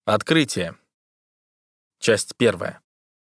Открытие. Часть 1.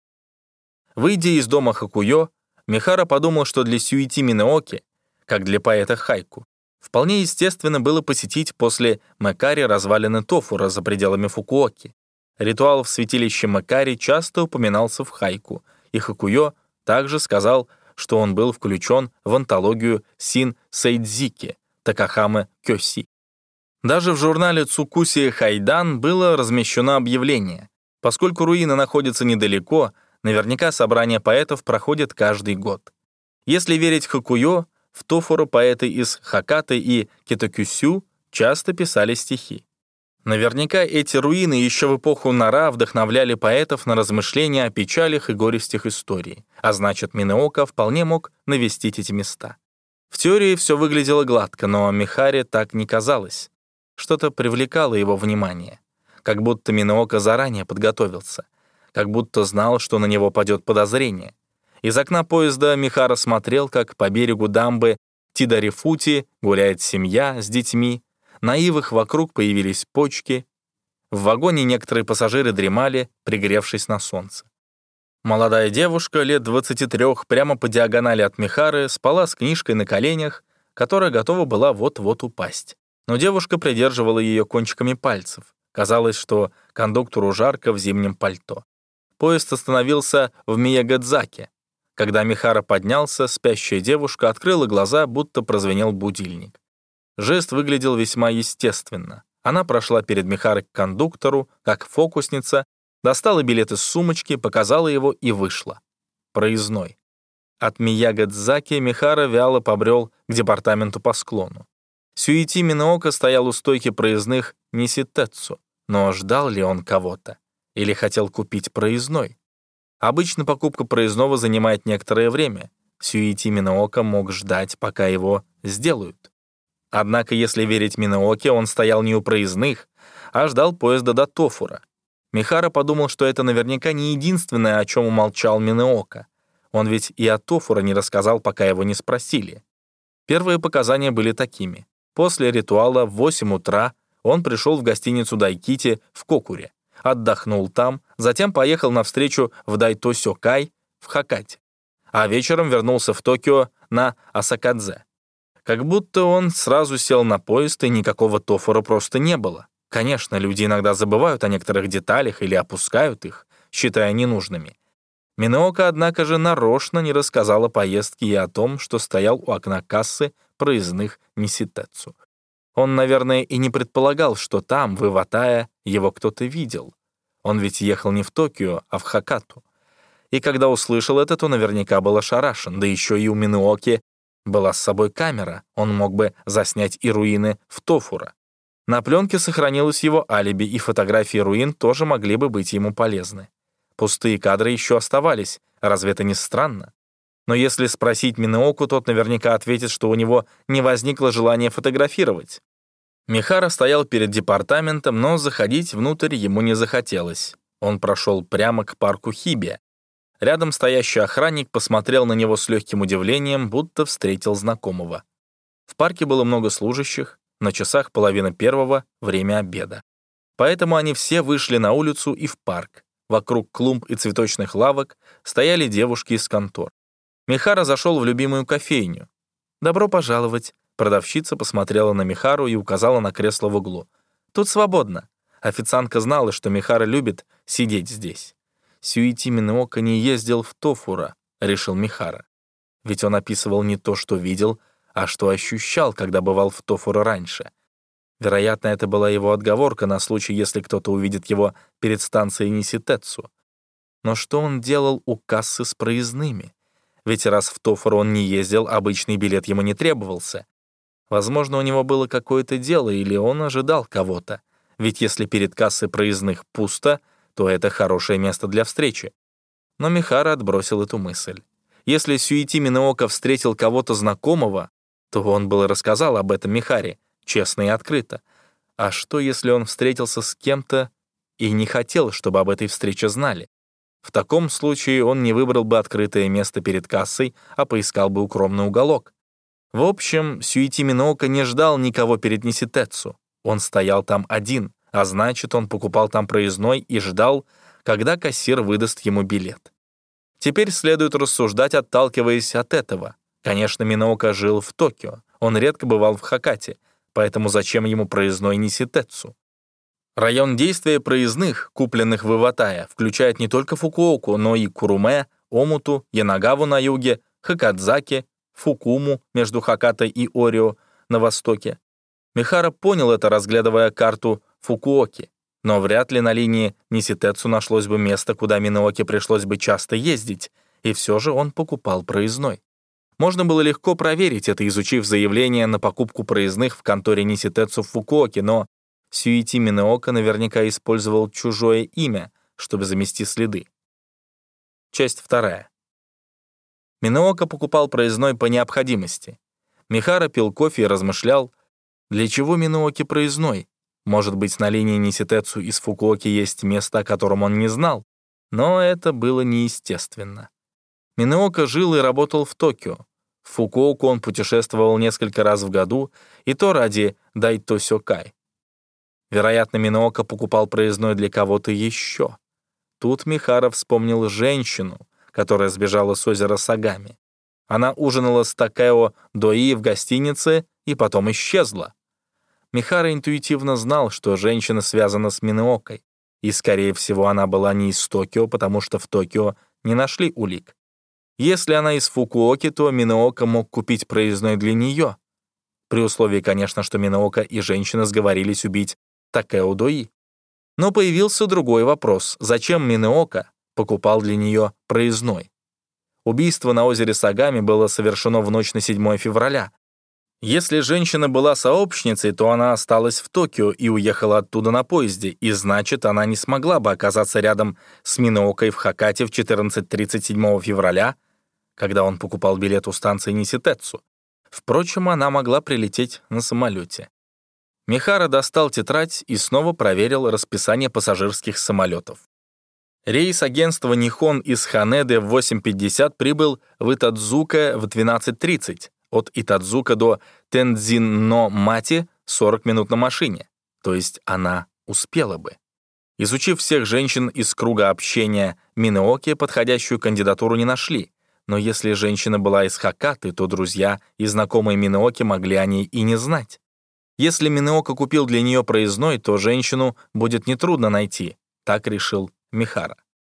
Выйдя из дома Хакуё, Михара подумал, что для Сюити Минеоки, как для поэта хайку, вполне естественно было посетить после Мэкари развалины Тофура за пределами Фукуоки. Ритуал в святилище Мэкари часто упоминался в хайку, и Хакуё также сказал, что он был включен в антологию Син Сейдзики Такахаме Кёси. Даже в журнале Цукуси Хайдан было размещено объявление. Поскольку руины находятся недалеко, наверняка собрания поэтов проходят каждый год. Если верить Хакуё, в Тофуру поэты из Хакаты и Китокюсю часто писали стихи. Наверняка эти руины еще в эпоху Нара вдохновляли поэтов на размышления о печалях и горестях истории, а значит, Минеока вполне мог навестить эти места. В теории все выглядело гладко, но Михаре так не казалось. Что-то привлекало его внимание, как будто Минеока заранее подготовился, как будто знал, что на него падет подозрение. Из окна поезда Михара смотрел, как по берегу дамбы Тидарифути гуляет семья с детьми, на ивах вокруг появились почки. В вагоне некоторые пассажиры дремали, пригревшись на солнце. Молодая девушка лет 23 прямо по диагонали от Михары спала с книжкой на коленях, которая готова была вот-вот упасть. Но девушка придерживала ее кончиками пальцев. Казалось, что кондуктору жарко в зимнем пальто. Поезд остановился в Миягадзаке. Когда Михара поднялся, спящая девушка открыла глаза, будто прозвенел будильник. Жест выглядел весьма естественно. Она прошла перед Михарой к кондуктору, как фокусница, достала билет из сумочки, показала его и вышла. Проездной. От Миягадзаки Михара вяло побрел к департаменту по склону. Сюити Минеока стоял у стойки проездных Ниситэцу, но ждал ли он кого-то? Или хотел купить проездной? Обычно покупка проездного занимает некоторое время. Сюити Минеока мог ждать, пока его сделают. Однако, если верить Минеоке, он стоял не у проездных, а ждал поезда до Тофура. Михара подумал, что это наверняка не единственное, о чем умолчал Минеока. Он ведь и о Тофура не рассказал, пока его не спросили. Первые показания были такими. После ритуала в 8 утра он пришел в гостиницу Дайкити в Кокуре, отдохнул там, затем поехал на встречу в Дайтосёкай в Хакате, а вечером вернулся в Токио на Асакадзе. Как будто он сразу сел на поезд, и никакого Тофура просто не было. Конечно, люди иногда забывают о некоторых деталях или опускают их, считая ненужными. Минеока, однако же, нарочно не рассказал о поездке и о том, что стоял у окна кассы проездных Ниситэцу. Он, наверное, и не предполагал, что там, в Иватае, его кто-то видел. Он ведь ехал не в Токио, а в Хакату. И когда услышал это, то наверняка был ошарашен, да еще и у Минеоки была с собой камера, он мог бы заснять и руины в Тофура. На пленке сохранилось его алиби, и фотографии руин тоже могли бы быть ему полезны. Пустые кадры еще оставались, разве это не странно? Но если спросить Минеоку, тот наверняка ответит, что у него не возникло желания фотографировать. Михара стоял перед департаментом, но заходить внутрь ему не захотелось. Он прошел прямо к парку Хибе. Рядом стоящий охранник посмотрел на него с легким удивлением, будто встретил знакомого. В парке было много служащих, на часах 1:30 время обеда. Поэтому они все вышли на улицу и в парк. Вокруг клумб и цветочных лавок стояли девушки из контор. Михара зашел в любимую кофейню. «Добро пожаловать!» Продавщица посмотрела на Михару и указала на кресло в углу. «Тут свободно». Официантка знала, что Михара любит сидеть здесь. Сюити Минеока не ездил в Тофура, решил Михара. Ведь он описывал не то, что видел, а что ощущал, когда бывал в Тофура раньше. Вероятно, это была его отговорка на случай, если кто-то увидит его перед станцией Ниситэцу. Но что он делал у кассы с проездными? Ведь раз в Тофур он не ездил, обычный билет ему не требовался. Возможно, у него было какое-то дело, или он ожидал кого-то. Ведь если перед кассой проездных пусто, то это хорошее место для встречи. Но Михара отбросил эту мысль. Если Сюити Минеока встретил кого-то знакомого, то он бы рассказал об этом Михаре, честно и открыто. А что, если он встретился с кем-то и не хотел, чтобы об этой встрече знали? В таком случае он не выбрал бы открытое место перед кассой, а поискал бы укромный уголок. В общем, Сюити Минеока не ждал никого перед Ниситэцу. Он стоял там один, а значит, он покупал там проездной и ждал, когда кассир выдаст ему билет. Теперь следует рассуждать, отталкиваясь от этого. Конечно, Миноока жил в Токио, он редко бывал в Хокате, поэтому зачем ему проездной Ниситэцу? Район действия проездных, купленных в Иватае, включает не только Фукуоку, но и Куруме, Омуту, Янагаву на юге, Хакадзаки, Фукуму между Хокате и Орио на востоке. Михара понял это, разглядывая карту Фукуоки, но вряд ли на линии Ниситэцу нашлось бы место, куда Минооке пришлось бы часто ездить, и все же он покупал проездной. Можно было легко проверить это, изучив заявление на покупку проездных в конторе Ниситэцу в Фукуоке, но Сюити Миноока наверняка использовал чужое имя, чтобы замести следы. Часть 2. Миноока покупал проездной по необходимости. Михара пил кофе и размышлял, для чего Минооке проездной? Может быть, на линии Ниситэцу из Фукуоки есть место, о котором он не знал, но это было неестественно. Миноока жил и работал в Токио. В Фукуоку он путешествовал несколько раз в году, и то ради Дайто Сёкай. Вероятно, Миноока покупал проездной для кого-то еще. Тут Михара вспомнил женщину, которая сбежала с озера Сагами. Она ужинала с Такео Дои в гостинице и потом исчезла. Михара интуитивно знал, что женщина связана с Миноокой, и, скорее всего, она была не из Токио, потому что в Токио не нашли улик. Если она из Фукуоки, то Миноока мог купить проездной для нее. При условии, конечно, что Миноока и женщина сговорились убить Такео Дои. Но появился другой вопрос. Зачем Миноока покупал для нее проездной? Убийство на озере Сагами было совершено в ночь на 7 февраля. Если женщина была сообщницей, то она осталась в Токио и уехала оттуда на поезде, и значит, она не смогла бы оказаться рядом с Миноокой в Хокате в 14:30 7 февраля, когда он покупал билет у станции Ниситэцу. Впрочем, она могла прилететь на самолете. Михара достал тетрадь и снова проверил расписание пассажирских самолетов. Рейс агентства «Нихон» из Ханеды в 8:50 прибыл в Итадзука в 12:30. От Итадзука до Тендзин-но-Мати 40 минут на машине. То есть она успела бы. Изучив всех женщин из круга общения Минооки, подходящую кандидатуру не нашли. Но если женщина была из Хокаты, то друзья и знакомые Минооки могли о ней и не знать. Если Миноока купил для нее проездной, то женщину будет нетрудно найти, так решил Михара.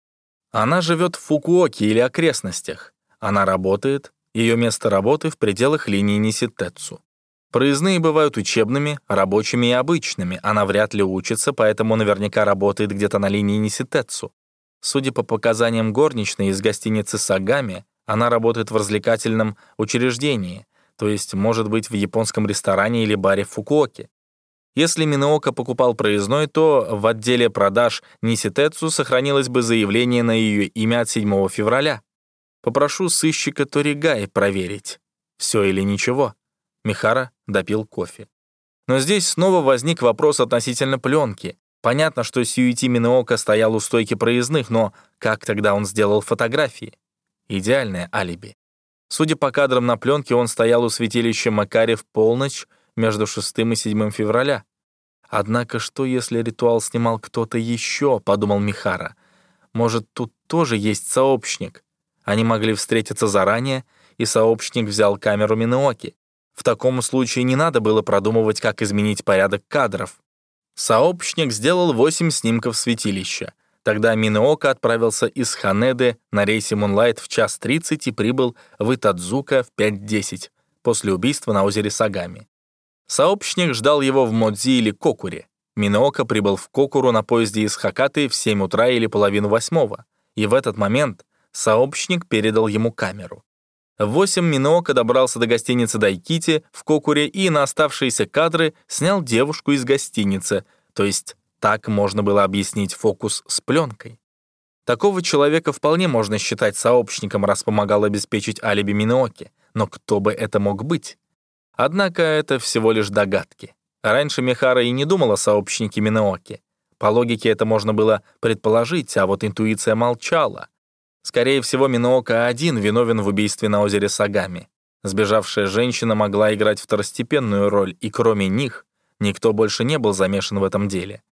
Она живет в Фукуоке или окрестностях. Она работает, ее место работы в пределах линии Ниситэцу. Проездные бывают учебными, рабочими и обычными. Она вряд ли учится, поэтому наверняка работает где-то на линии Ниситэцу. Судя по показаниям горничной из гостиницы Сагами, она работает в развлекательном учреждении, то есть, может быть, в японском ресторане или баре в Фукуоке. Если Миноока покупал проездной, то в отделе продаж Ниситэцу сохранилось бы заявление на ее имя от 7 февраля. Попрошу сыщика Торигай проверить, все или ничего. Михара допил кофе. Но здесь снова возник вопрос относительно пленки. Понятно, что Сюити Миноока стоял у стойки проездных, но как тогда он сделал фотографии? Идеальное алиби. Судя по кадрам на пленке, он стоял у святилища Макари в полночь между 6 и 7 февраля. Однако что, если ритуал снимал кто-то еще, подумал Михара. Может, тут тоже есть сообщник? Они могли встретиться заранее, и сообщник взял камеру Минооки. В таком случае не надо было продумывать, как изменить порядок кадров. Сообщник сделал 8 снимков святилища. Тогда Миноока отправился из Ханеды на рейсе Moonlight в 1:30 и прибыл в Итадзука в 5:10 после убийства на озере Сагами. Сообщник ждал его в Модзи или Кокуре. Миноока прибыл в Кокуру на поезде из Хокаты в 7 утра или половину 8, и в этот момент сообщник передал ему камеру. В 8 Миноока добрался до гостиницы Дайкити в Кокуре и на оставшиеся кадры снял девушку из гостиницы, то есть так можно было объяснить фокус с пленкой. Такого человека вполне можно считать сообщником, раз помогал обеспечить алиби Минооки. Но кто бы это мог быть? Однако это всего лишь догадки. Раньше Михара и не думал о сообщнике Минооки. По логике это можно было предположить, а вот интуиция молчала. Скорее всего, Миноока один виновен в убийстве на озере Сагами. Сбежавшая женщина могла играть второстепенную роль, и кроме них никто больше не был замешан в этом деле.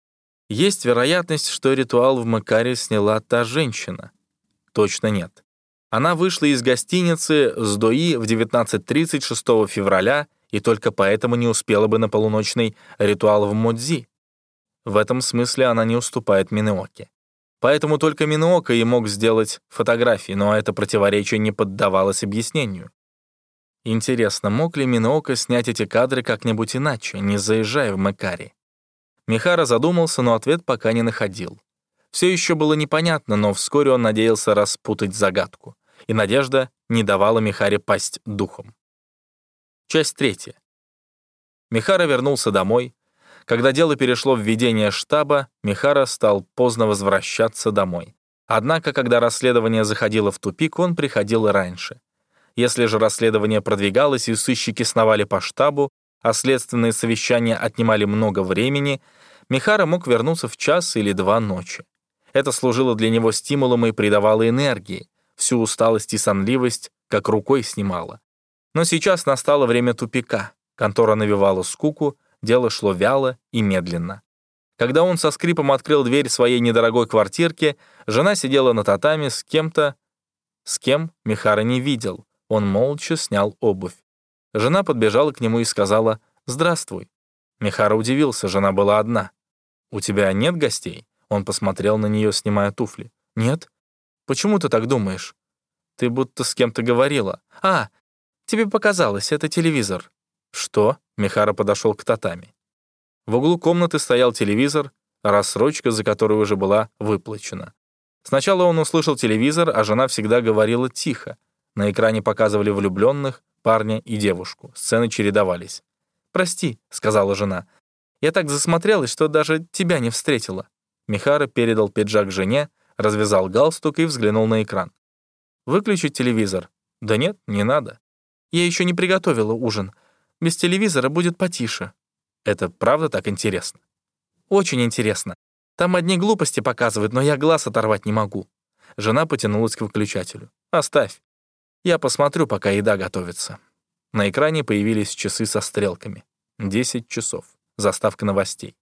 Есть вероятность, что ритуал в Мэкаре сняла та женщина. Точно нет. Она вышла из гостиницы с Дои в 19:30 6 февраля и только поэтому не успела бы на полуночный ритуал в Модзи. В этом смысле она не уступает Минеоке. Поэтому только Минеока и мог сделать фотографии, но это противоречие не поддавалось объяснению. Интересно, мог ли Минеока снять эти кадры как-нибудь иначе, не заезжая в Мэкари? Михара задумался, но ответ пока не находил. Все еще было непонятно, но вскоре он надеялся распутать загадку. И надежда не давала Михаре пасть духом. Часть 3. Михара вернулся домой. Когда дело перешло в ведение штаба, Михара стал поздно возвращаться домой. Однако, когда расследование заходило в тупик, он приходил раньше. Если же расследование продвигалось и сыщики сновали по штабу, а следственные совещания отнимали много времени, Михара мог вернуться в 1 или 2 ночи. Это служило для него стимулом и придавало энергии, всю усталость и сонливость как рукой снимало. Но сейчас настало время тупика, контора навевала скуку, дело шло вяло и медленно. Когда он со скрипом открыл дверь своей недорогой квартирки, жена сидела на татами с кем-то, с кем Михара не видел. Он молча снял обувь. Жена подбежала к нему и сказала «Здравствуй». Михара удивился, жена была одна. «У тебя нет гостей?» Он посмотрел на нее, снимая туфли. «Нет? Почему ты так думаешь? Ты будто с кем-то говорила. А, тебе показалось, это телевизор». «Что?» Михара подошел к татами. В углу комнаты стоял телевизор, рассрочка за которую уже была выплачена. Сначала он услышал телевизор, а жена всегда говорила тихо. На экране показывали влюбленных, парня и девушку. Сцены чередовались. «Прости», — сказала жена. «Я так засмотрелась, что даже тебя не встретила». Михара передал пиджак жене, развязал галстук и взглянул на экран. «Выключить телевизор?» «Да нет, не надо. Я еще не приготовила ужин. Без телевизора будет потише». «Это правда так интересно?» «Очень интересно. Там одни глупости показывают, но я глаз оторвать не могу». Жена потянулась к выключателю. «Оставь. Я посмотрю, пока еда готовится». На экране появились часы со стрелками. 10 часов. Заставка новостей.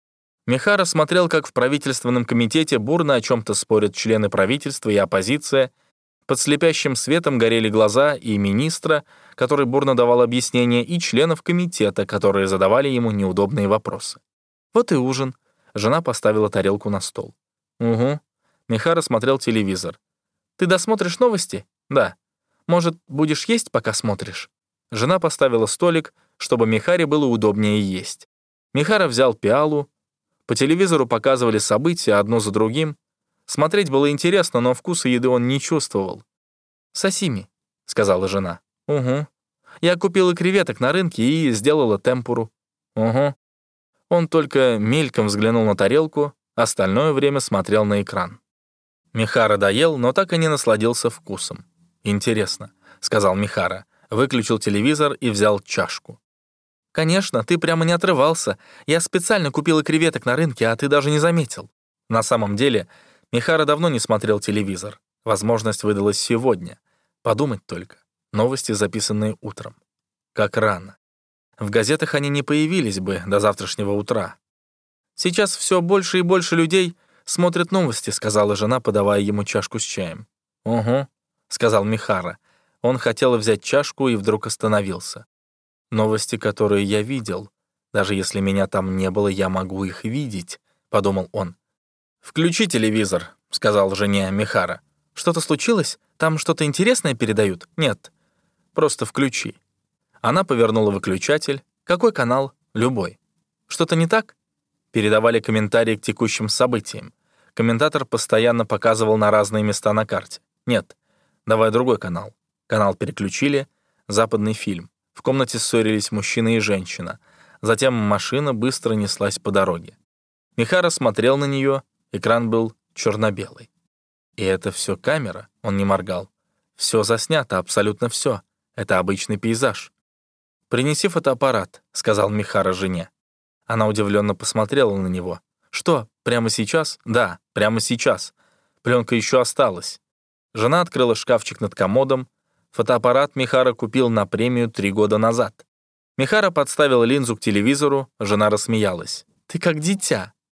Михара смотрел, как в правительственном комитете бурно о чем-то спорят члены правительства и оппозиция. Под слепящим светом горели глаза и министра, который бурно давал объяснения, и членов комитета, которые задавали ему неудобные вопросы. «Вот и ужин». Жена поставила тарелку на стол. «Угу». Михара смотрел телевизор. «Ты досмотришь новости?» «Да». «Может, будешь есть, пока смотришь?» Жена поставила столик, чтобы Михаре было удобнее есть. Михара взял пиалу. По телевизору показывали события одно за другим. Смотреть было интересно, но вкуса еды он не чувствовал. «Сосими», — сказала жена. «Угу. Я купила креветок на рынке и сделала темпуру». «Угу». Он только мельком взглянул на тарелку, остальное время смотрел на экран. Михара доел, но так и не насладился вкусом. «Интересно», — сказал Михара, выключил телевизор и взял чашку. «Конечно, ты прямо не отрывался. Я специально купила креветок на рынке, а ты даже не заметил». На самом деле, Михара давно не смотрел телевизор. Возможность выдалась сегодня. Подумать только. Новости, записанные утром. Как рано. В газетах они не появились бы до завтрашнего утра. «Сейчас все больше и больше людей смотрят новости», — сказала жена, подавая ему чашку с чаем. «Угу», — сказал Михара. Он хотел взять чашку и вдруг остановился. «Новости, которые я видел. Даже если меня там не было, я могу их видеть», — подумал он. «Включи телевизор», — сказал жене Михара. «Что-то случилось? Там что-то интересное передают?» «Нет, просто включи». Она повернула выключатель. «Какой канал?» «Любой». «Что-то не так?» Передавали комментарии к текущим событиям. Комментатор постоянно показывал на разные места на карте. «Нет, давай другой канал». Канал переключили. Западный фильм. В комнате ссорились мужчина и женщина. Затем машина быстро неслась по дороге. Михара смотрел на нее. Экран был черно-белый. И это все камера, он не моргал. Все заснято, абсолютно все. Это обычный пейзаж. «Принеси фотоаппарат», — сказал Михара жене. Она удивленно посмотрела на него. «Что, прямо сейчас?» «Да, прямо сейчас. Пленка еще осталась». Жена открыла шкафчик над комодом. Фотоаппарат Михара купил на премию 3 года назад. Михара подставил линзу к телевизору, жена рассмеялась. «Ты как дитя».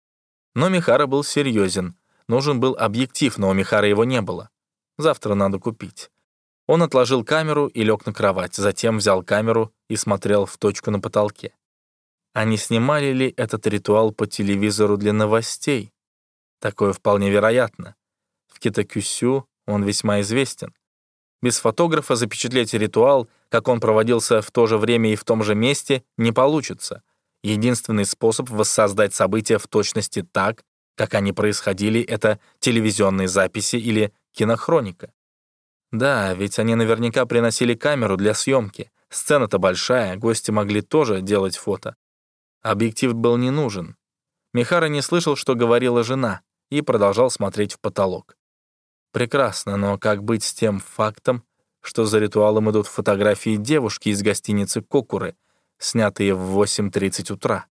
Но Михара был серьезен. Нужен был объектив, но у Михары его не было. Завтра надо купить. Он отложил камеру и лег на кровать, затем взял камеру и смотрел в точку на потолке. А не снимали ли этот ритуал по телевизору для новостей? Такое вполне вероятно. В Китакюсю он весьма известен. Без фотографа запечатлеть ритуал, как он проводился в то же время и в том же месте, не получится. Единственный способ воссоздать события в точности так, как они происходили, это телевизионные записи или кинохроника. Да, ведь они наверняка приносили камеру для съемки. Сцена-то большая, гости могли тоже делать фото. Объектив был не нужен. Михара не слышал, что говорила жена, и продолжал смотреть в потолок. Прекрасно, но как быть с тем фактом, что за ритуалом идут фотографии девушки из гостиницы «Кокуры», снятые в 8:30 утра?